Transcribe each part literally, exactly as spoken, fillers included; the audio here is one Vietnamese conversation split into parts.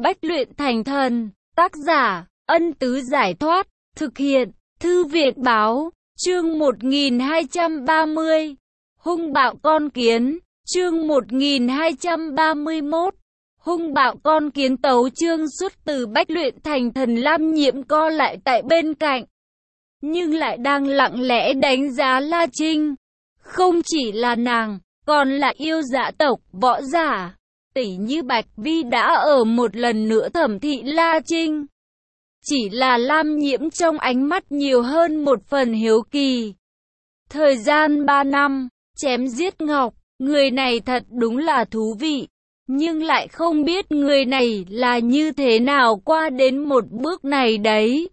Bách luyện thành thần. Tác giả, Ân Tứ Giải Thoát. Thực hiện, Thư Viện Báo. Chương một nghìn hai trăm ba mươi. Hung bạo con kiến. Chương một nghìn hai trăm ba mươi mốt. Hung bạo con kiến. Tấu chương xuất từ Bách luyện thành thần. Lam Nhiễm co lại tại bên cạnh, nhưng lại đang lặng lẽ đánh giá La Trinh. Không chỉ là nàng, còn là yêu dạ tộc, võ giả, tỷ như Bạch Vi đã ở một lần nữa thẩm thị La Trinh. Chỉ là Lam Nhiễm trong ánh mắt nhiều hơn một phần hiếu kỳ. Thời gian ba năm, chém giết ngọc, người này thật đúng là thú vị. Nhưng lại không biết người này là như thế nào qua đến một bước này đấy.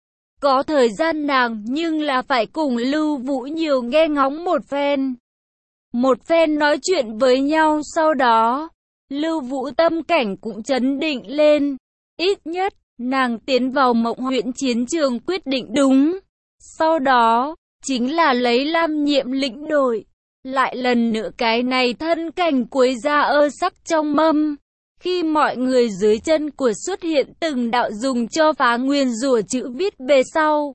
Có thời gian nàng nhưng là phải cùng Lưu Vũ nhiều nghe ngóng một phen. Một phen nói chuyện với nhau sau đó, Lưu Vũ tâm cảnh cũng chấn định lên. Ít nhất, nàng tiến vào Mộng huyện chiến trường quyết định đúng. Sau đó, chính là lấy Lam Nhiễm lĩnh đội. Lại lần nữa cái này thân cảnh cuối ra ơ sắc trong mâm. Khi mọi người dưới chân của xuất hiện từng đạo dùng cho phá nguyên rủa chữ viết về sau,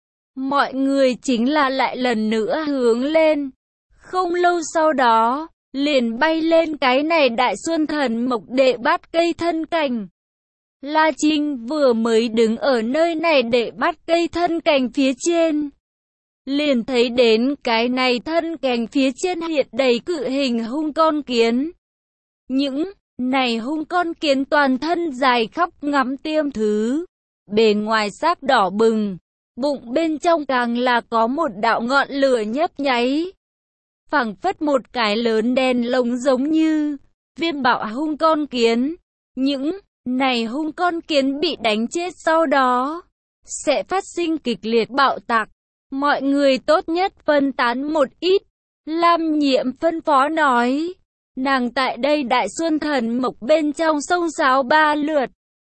mọi người chính là lại lần nữa hướng lên. Không lâu sau đó, liền bay lên cái này Đại Xuân Thần Mộc đệ bát cây thân cảnh. La Trinh vừa mới đứng ở nơi này để bắt cây thân cành phía trên, liền thấy đến cái này thân cành phía trên hiện đầy cự hình hung con kiến. Những này hung con kiến toàn thân dài khắp ngắm tiêm thứ, bề ngoài sắc đỏ bừng, bụng bên trong càng là có một đạo ngọn lửa nhấp nháy, phảng phất một cái lớn đen lồng giống như viêm bạo hung con kiến. Những này hung con kiến bị đánh chết sau đó sẽ phát sinh kịch liệt bạo tạc, mọi người tốt nhất phân tán một ít. Lam Nhiễm phân phó nói. Nàng tại đây Đại Xuân Thần Mộc bên trong sông sáo ba lượt,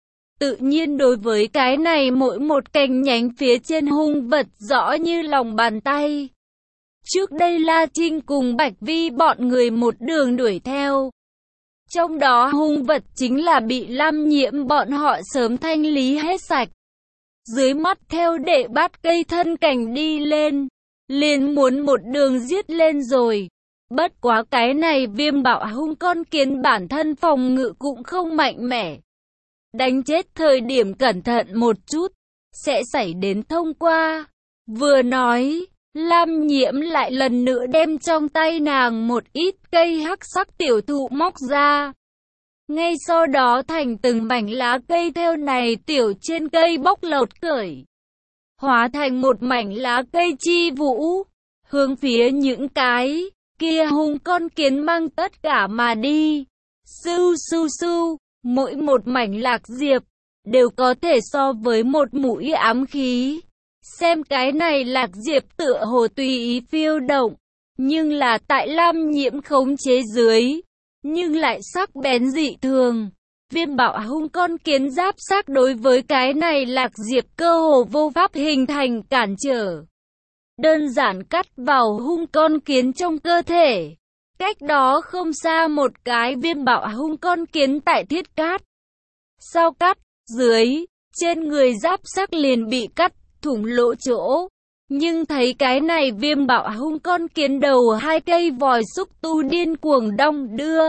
tự nhiên đối với cái này mỗi một cành nhánh phía trên hung vật rõ như lòng bàn tay. Trước đây La Trinh cùng Bạch Vi bọn người một đường đuổi theo, trong đó hung vật chính là bị Lam Nhiễm bọn họ sớm thanh lý hết sạch. Dưới mắt theo đệ bát cây thân cảnh đi lên, liền muốn một đường giết lên rồi. Bất quá cái này viêm bạo hung con kiến bản thân phòng ngự cũng không mạnh mẽ. Đánh chết thời điểm cẩn thận một chút, sẽ xảy đến thông qua. Vừa nói, Lam Nhiễm lại lần nữa đem trong tay nàng một ít cây hắc sắc tiểu thụ móc ra. Ngay sau đó thành từng mảnh lá cây theo này tiểu trên cây bóc lột cởi, hóa thành một mảnh lá cây chi vũ, hướng phía những cái kia hung con kiến mang tất cả mà đi. Sưu sưu sưu, mỗi một mảnh lạc diệp đều có thể so với một mũi ám khí. Xem cái này lạc diệp tựa hồ tùy ý phiêu động, nhưng là tại Lam Nhiễm khống chế dưới, nhưng lại sắc bén dị thường. Viêm bạo hung con kiến giáp xác đối với cái này lạc diệp cơ hồ vô pháp hình thành cản trở, đơn giản cắt vào hung con kiến trong cơ thể. Cách đó không xa một cái viêm bạo hung con kiến tại thiết cát. Sau cắt, dưới, trên người giáp sắc liền bị cắt thủng lỗ chỗ. Nhưng thấy cái này viêm bạo hung con kiến đầu hai cây vòi xúc tu điên cuồng đong đưa.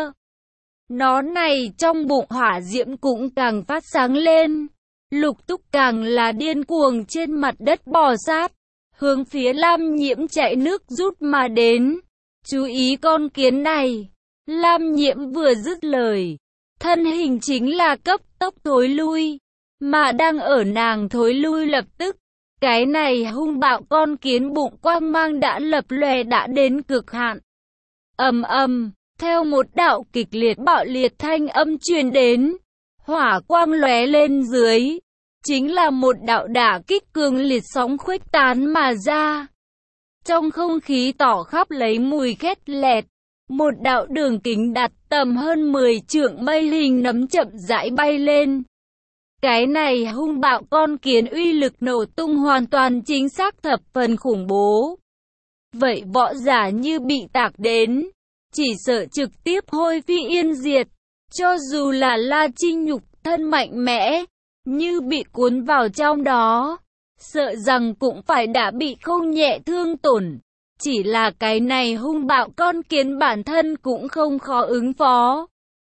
Nó này trong bụng hỏa diễm cũng càng phát sáng lên. Lục Túc càng là điên cuồng trên mặt đất bò sát, hướng phía Lam Nhiễm chạy nước rút mà đến. Chú ý con kiến này. Lam Nhiễm vừa dứt lời, thân hình chính là cấp tốc thối lui. Mà đang ở nàng thối lui lập tức, cái này hung bạo con kiến bụng quang mang đã lập lòe đã đến cực hạn. Ầm ầm, theo một đạo kịch liệt bạo liệt thanh âm truyền đến, hỏa quang lóe lên dưới, chính là một đạo đả kích cường liệt sóng khuếch tán mà ra. Trong không khí tỏ khắp lấy mùi khét lẹt, một đạo đường kính đạt tầm hơn mười trượng mây hình nấm chậm rãi bay lên. Cái này hung bạo con kiến uy lực nổ tung hoàn toàn chính xác thập phần khủng bố. Vậy võ giả như bị tạc đến, chỉ sợ trực tiếp hôi phi yên diệt. Cho dù là La Trinh nhục thân mạnh mẽ, như bị cuốn vào trong đó, sợ rằng cũng phải đã bị không nhẹ thương tổn. Chỉ là cái này hung bạo con kiến bản thân cũng không khó ứng phó.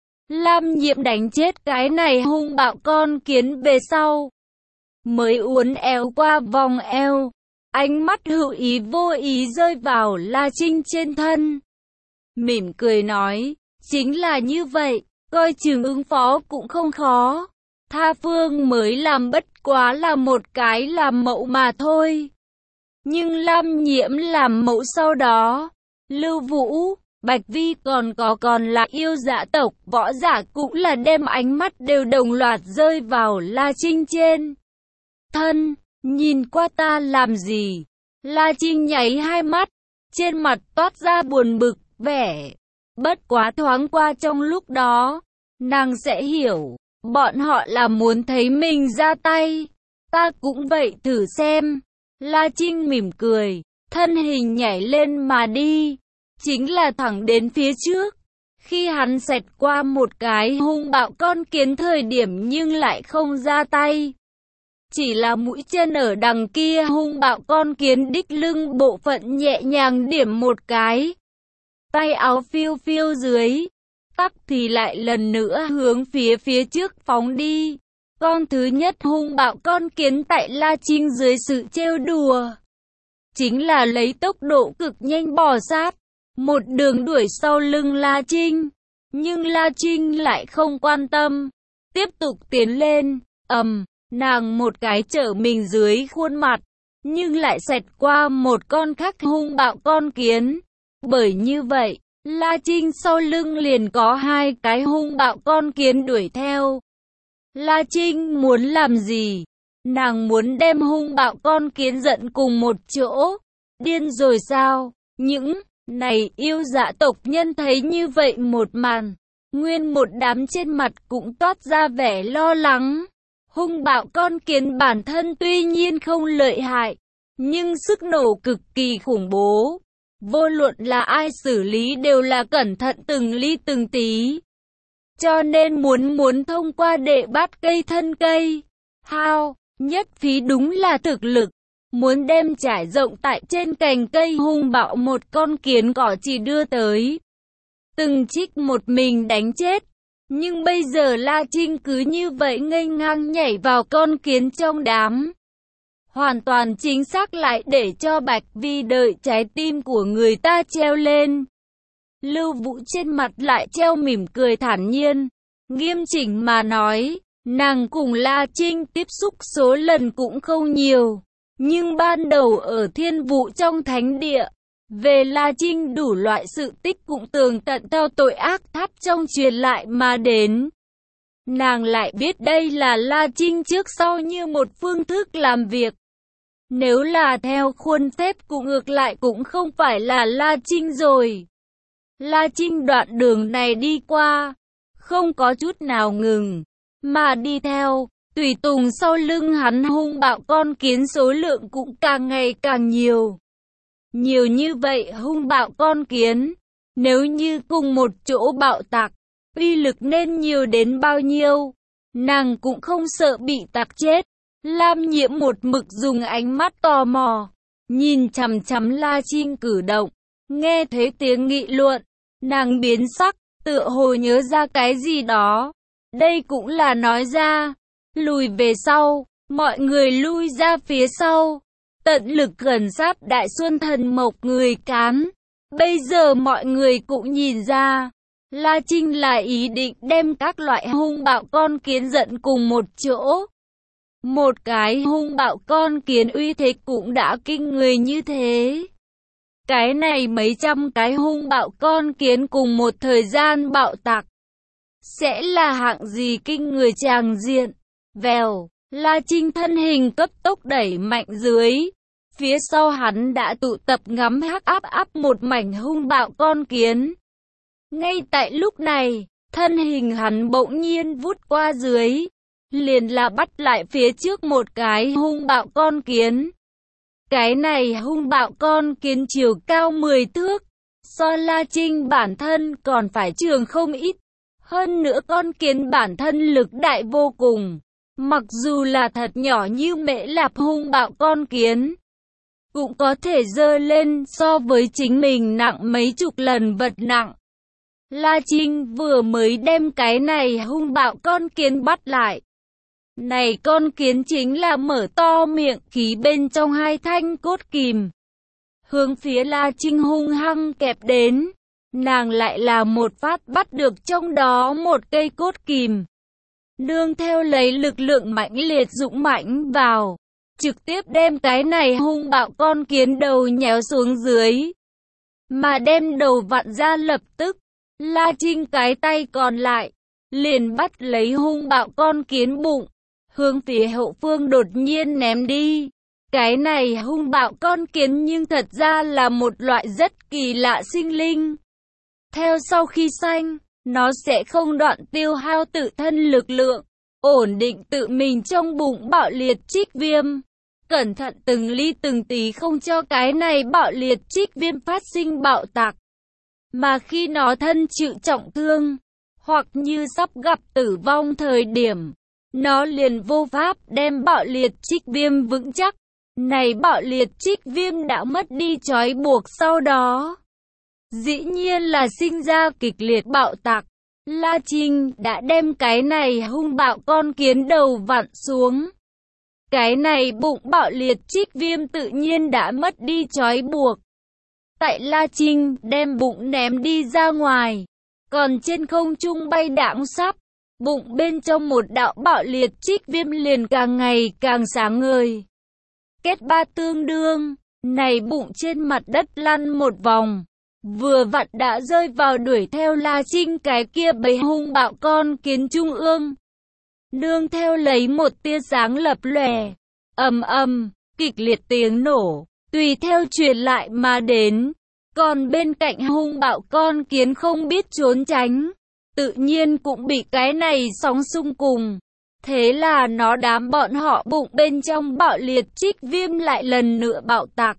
Lam Nhiễm đánh chết cái này hung bạo con kiến về sau, mới uốn éo qua vòng eo, ánh mắt hữu ý vô ý rơi vào La Trinh trên thân. Mỉm cười nói, chính là như vậy, coi chừng ứng phó cũng không khó. Tha phương mới làm bất quá là một cái làm mẫu mà thôi. Nhưng Lam Nhiễm làm mẫu sau đó, Lưu Vũ, Bạch Vi còn có còn là yêu dạ tộc võ giả cũng là đem ánh mắt đều đồng loạt rơi vào La Trinh trên thân. Nhìn qua ta làm gì? La Trinh nháy hai mắt, trên mặt toát ra buồn bực vẻ. Bất quá thoáng qua trong lúc đó, nàng sẽ hiểu, bọn họ là muốn thấy mình ra tay. Ta cũng vậy, thử xem. La Trinh mỉm cười, thân hình nhảy lên mà đi, chính là thẳng đến phía trước. Khi hắn xẹt qua một cái hung bạo con kiến thời điểm nhưng lại không ra tay. Chỉ là mũi chân ở đằng kia hung bạo con kiến đích lưng bộ phận nhẹ nhàng điểm một cái. Tay áo phiêu phiêu dưới, tắc thì lại lần nữa hướng phía phía trước phóng đi. Con thứ nhất hung bạo con kiến tại La Trinh dưới sự trêu đùa, chính là lấy tốc độ cực nhanh bò sát, một đường đuổi sau lưng La Trinh. Nhưng La Trinh lại không quan tâm, tiếp tục tiến lên, ầm, nàng một cái trở mình dưới khuôn mặt, nhưng lại xẹt qua một con khác hung bạo con kiến. Bởi như vậy, La Trinh sau lưng liền có hai cái hung bạo con kiến đuổi theo. La Trinh muốn làm gì? Nàng muốn đem hung bạo con kiến giận cùng một chỗ. Điên rồi sao? Những này yêu dạ tộc nhân thấy như vậy một màn, nguyên một đám trên mặt cũng toát ra vẻ lo lắng. Hung bạo con kiến bản thân tuy nhiên không lợi hại, nhưng sức nổ cực kỳ khủng bố. Vô luận là ai xử lý đều là cẩn thận từng ly từng tí. Cho nên muốn muốn thông qua đệ bát cây thân cây, hao, nhất phí đúng là thực lực. Muốn đem trải rộng tại trên cành cây hung bạo một con kiến cỏ chỉ đưa tới từng trích một mình đánh chết. Nhưng bây giờ La Trinh cứ như vậy ngây ngang nhảy vào con kiến trong đám. Hoàn toàn chính xác lại để cho Bạch Vi đợi trái tim của người ta treo lên. Lưu Vũ trên mặt lại treo mỉm cười thản nhiên. Nghiêm chỉnh mà nói, nàng cùng La Trinh tiếp xúc số lần cũng không nhiều. Nhưng ban đầu ở Thiên Vũ trong thánh địa, về La Trinh đủ loại sự tích cũng tường tận theo tội ác tháp trong truyền lại mà đến. Nàng lại biết đây là La Trinh trước sau như một phương thức làm việc. Nếu là theo khuôn phép cũng ngược lại cũng không phải là La Trinh rồi. La Trinh đoạn đường này đi qua, không có chút nào ngừng, mà đi theo, tùy tùng sau lưng hắn hung bạo con kiến số lượng cũng càng ngày càng nhiều. Nhiều như vậy hung bạo con kiến, nếu như cùng một chỗ bạo tạc, uy lực nên nhiều đến bao nhiêu, nàng cũng không sợ bị tạc chết. Lam Nhiễm một mực dùng ánh mắt tò mò, nhìn chằm chằm La Trinh cử động, nghe thấy tiếng nghị luận, nàng biến sắc, tựa hồ nhớ ra cái gì đó. Đây cũng là nói ra, lùi về sau, mọi người lui ra phía sau, tận lực gần sát Đại Xuân Thần Mộc người cán. Bây giờ mọi người cũng nhìn ra, La Trinh là ý định đem các loại hung bạo con kiến giận cùng một chỗ. Một cái hung bạo con kiến uy thế cũng đã kinh người như thế. Cái này mấy trăm cái hung bạo con kiến cùng một thời gian bạo tạc, sẽ là hạng gì kinh người tràng diện. Vèo, La Trinh thân hình cấp tốc đẩy mạnh dưới. Phía sau hắn đã tụ tập ngắm hắc áp áp một mảnh hung bạo con kiến. Ngay tại lúc này, thân hình hắn bỗng nhiên vút qua dưới, liền là bắt lại phía trước một cái hung bạo con kiến. Cái này hung bạo con kiến chiều cao mười thước, so La Trinh bản thân còn phải trường không ít. Hơn nữa con kiến bản thân lực đại vô cùng. Mặc dù là thật nhỏ như Mễ Lạp hung bạo con kiến, cũng có thể giơ lên so với chính mình nặng mấy chục lần vật nặng. La Trinh vừa mới đem cái này hung bạo con kiến bắt lại. Này con kiến chính là mở to miệng khí bên trong hai thanh cốt kìm, hướng phía La Trinh hung hăng kẹp đến. Nàng lại là một phát bắt được trong đó một cây cốt kìm. Nương theo lấy lực lượng mãnh liệt dũng mãnh vào, trực tiếp đem cái này hung bạo con kiến đầu nhéo xuống dưới, mà đem đầu vặn ra. Lập tức, La Trinh cái tay còn lại liền bắt lấy hung bạo con kiến bụng, hướng phía hậu phương đột nhiên ném đi. Cái này hung bạo con kiến nhưng thật ra là một loại rất kỳ lạ sinh linh. Theo sau khi sanh, nó sẽ không đoạn tiêu hao tự thân lực lượng, ổn định tự mình trong bụng bạo liệt trích viêm, cẩn thận từng ly từng tí không cho cái này bạo liệt trích viêm phát sinh bạo tạc. Mà khi nó thân chịu trọng thương, hoặc như sắp gặp tử vong thời điểm, nó liền vô pháp đem bạo liệt trích viêm vững chắc. Này bạo liệt trích viêm đã mất đi trói buộc sau đó, dĩ nhiên là sinh ra kịch liệt bạo tạc. La Trinh đã đem cái này hung bạo con kiến đầu vặn xuống. Cái này bụng bạo liệt trích viêm tự nhiên đã mất đi trói buộc. Tại La Trinh đem bụng ném đi ra ngoài, còn trên không trung bay đãng sắp, bụng bên trong một đạo bạo liệt trích viêm liền càng ngày càng sáng ngời. Kết ba tương đương, này bụng trên mặt đất lăn một vòng, vừa vặn đã rơi vào đuổi theo La Trinh cái kia bầy hung bạo con kiến trung ương. Nương theo lấy một tia sáng lập lòe, ầm ầm, kịch liệt tiếng nổ, tùy theo truyền lại mà đến. Còn bên cạnh hung bạo con kiến không biết trốn tránh, tự nhiên cũng bị cái này sóng xung cùng. Thế là nó đám bọn họ bụng bên trong bạo liệt trích viêm lại lần nữa bạo tạc.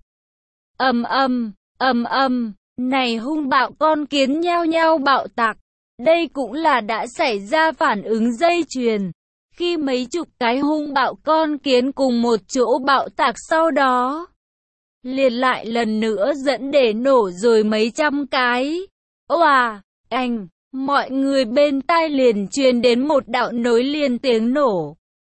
Ầm ầm, ầm ầm, này hung bạo con kiến nhao nhao bạo tạc. Đây cũng là đã xảy ra phản ứng dây chuyền. Khi mấy chục cái hung bạo con kiến cùng một chỗ bạo tạc sau đó, liền lại lần nữa dẫn để nổ rồi mấy trăm cái. Oà, anh, mọi người bên tai liền truyền đến một đạo nối liền tiếng nổ.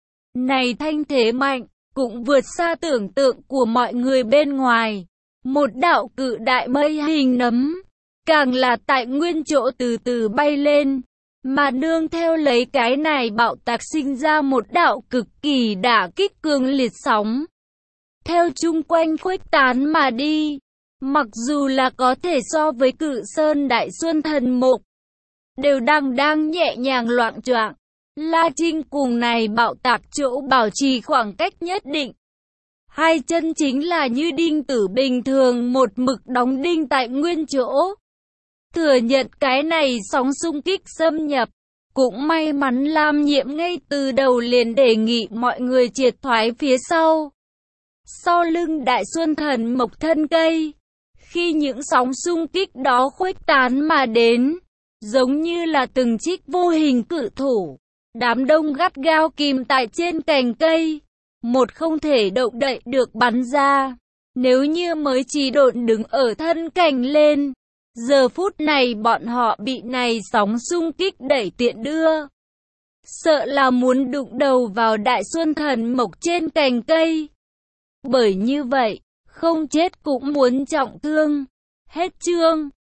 Này thanh thế mạnh, cũng vượt xa tưởng tượng của mọi người bên ngoài. Một đạo cự đại mây hình nấm, càng là tại nguyên chỗ từ từ bay lên, mà nương theo lấy cái này bạo tạc sinh ra một đạo cực kỳ đả kích cường liệt sóng. Theo chung quanh khuếch tán mà đi, mặc dù là có thể so với Cự Sơn Đại Xuân Thần Mục, đều đang đang nhẹ nhàng loạng choạng. La Trinh cùng này bạo tạc chỗ bảo trì khoảng cách nhất định. Hai chân chính là như đinh tử bình thường một mực đóng đinh tại nguyên chỗ. Thừa nhận cái này sóng xung kích xâm nhập. Cũng may mắn Lam Nhiệm ngay từ đầu liền đề nghị mọi người triệt thoái phía sau. Sau lưng Đại Xuân Thần Mộc thân cây, khi những sóng xung kích đó khuếch tán mà đến, giống như là từng trích vô hình cự thủ, đám đông gắt gao kìm tại trên cành cây, một không thể động đậy được bắn ra. Nếu như mới chỉ độn đứng ở thân cành lên, giờ phút này bọn họ bị này sóng xung kích đẩy tiện đưa, sợ là muốn đụng đầu vào Đại Xuân Thần Mộc trên cành cây. Bởi như vậy, không chết cũng muốn trọng thương. Hết chương.